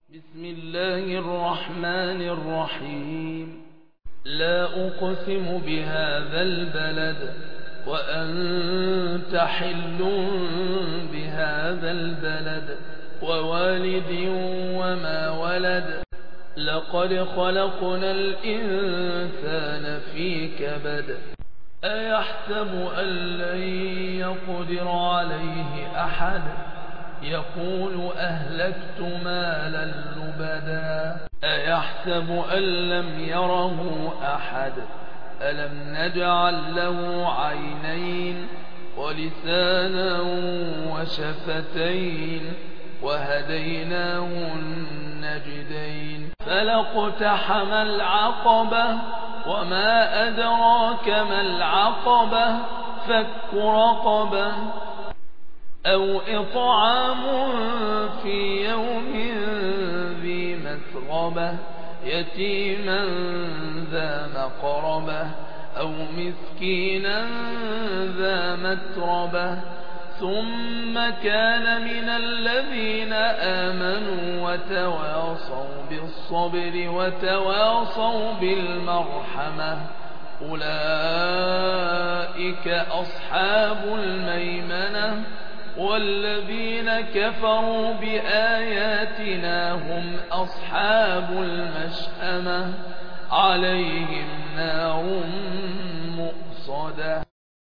بسم الله الرحمن الرحيم. لا أقسم بهذا البلد وأنت حل بهذا البلد ووالد وما ولد. لقد خلقنا الإنسان في كبد. أيحسب أن لن يقدر عليه أحد؟ يقول أهلكت مالا لبدا. أيحسب أن لم يره أحد؟ ألم نجعل له عينين ولسانا وشفتين وهديناه النجدين. فلاقتحم العقبة وما أدراك ما العقبة. فك رقبة أو إطعام في يوم ذي مسغبة يتيما ذا مقربة أو مسكينا ذا متربة. ثم كان من الذين آمنوا وتواصوا بالصبر وتواصوا بالمرحمة. أولئك أصحاب الميمنة. والذين كفروا بآياتنا هم أصحاب المشأمة. عليهم نار مؤصدة.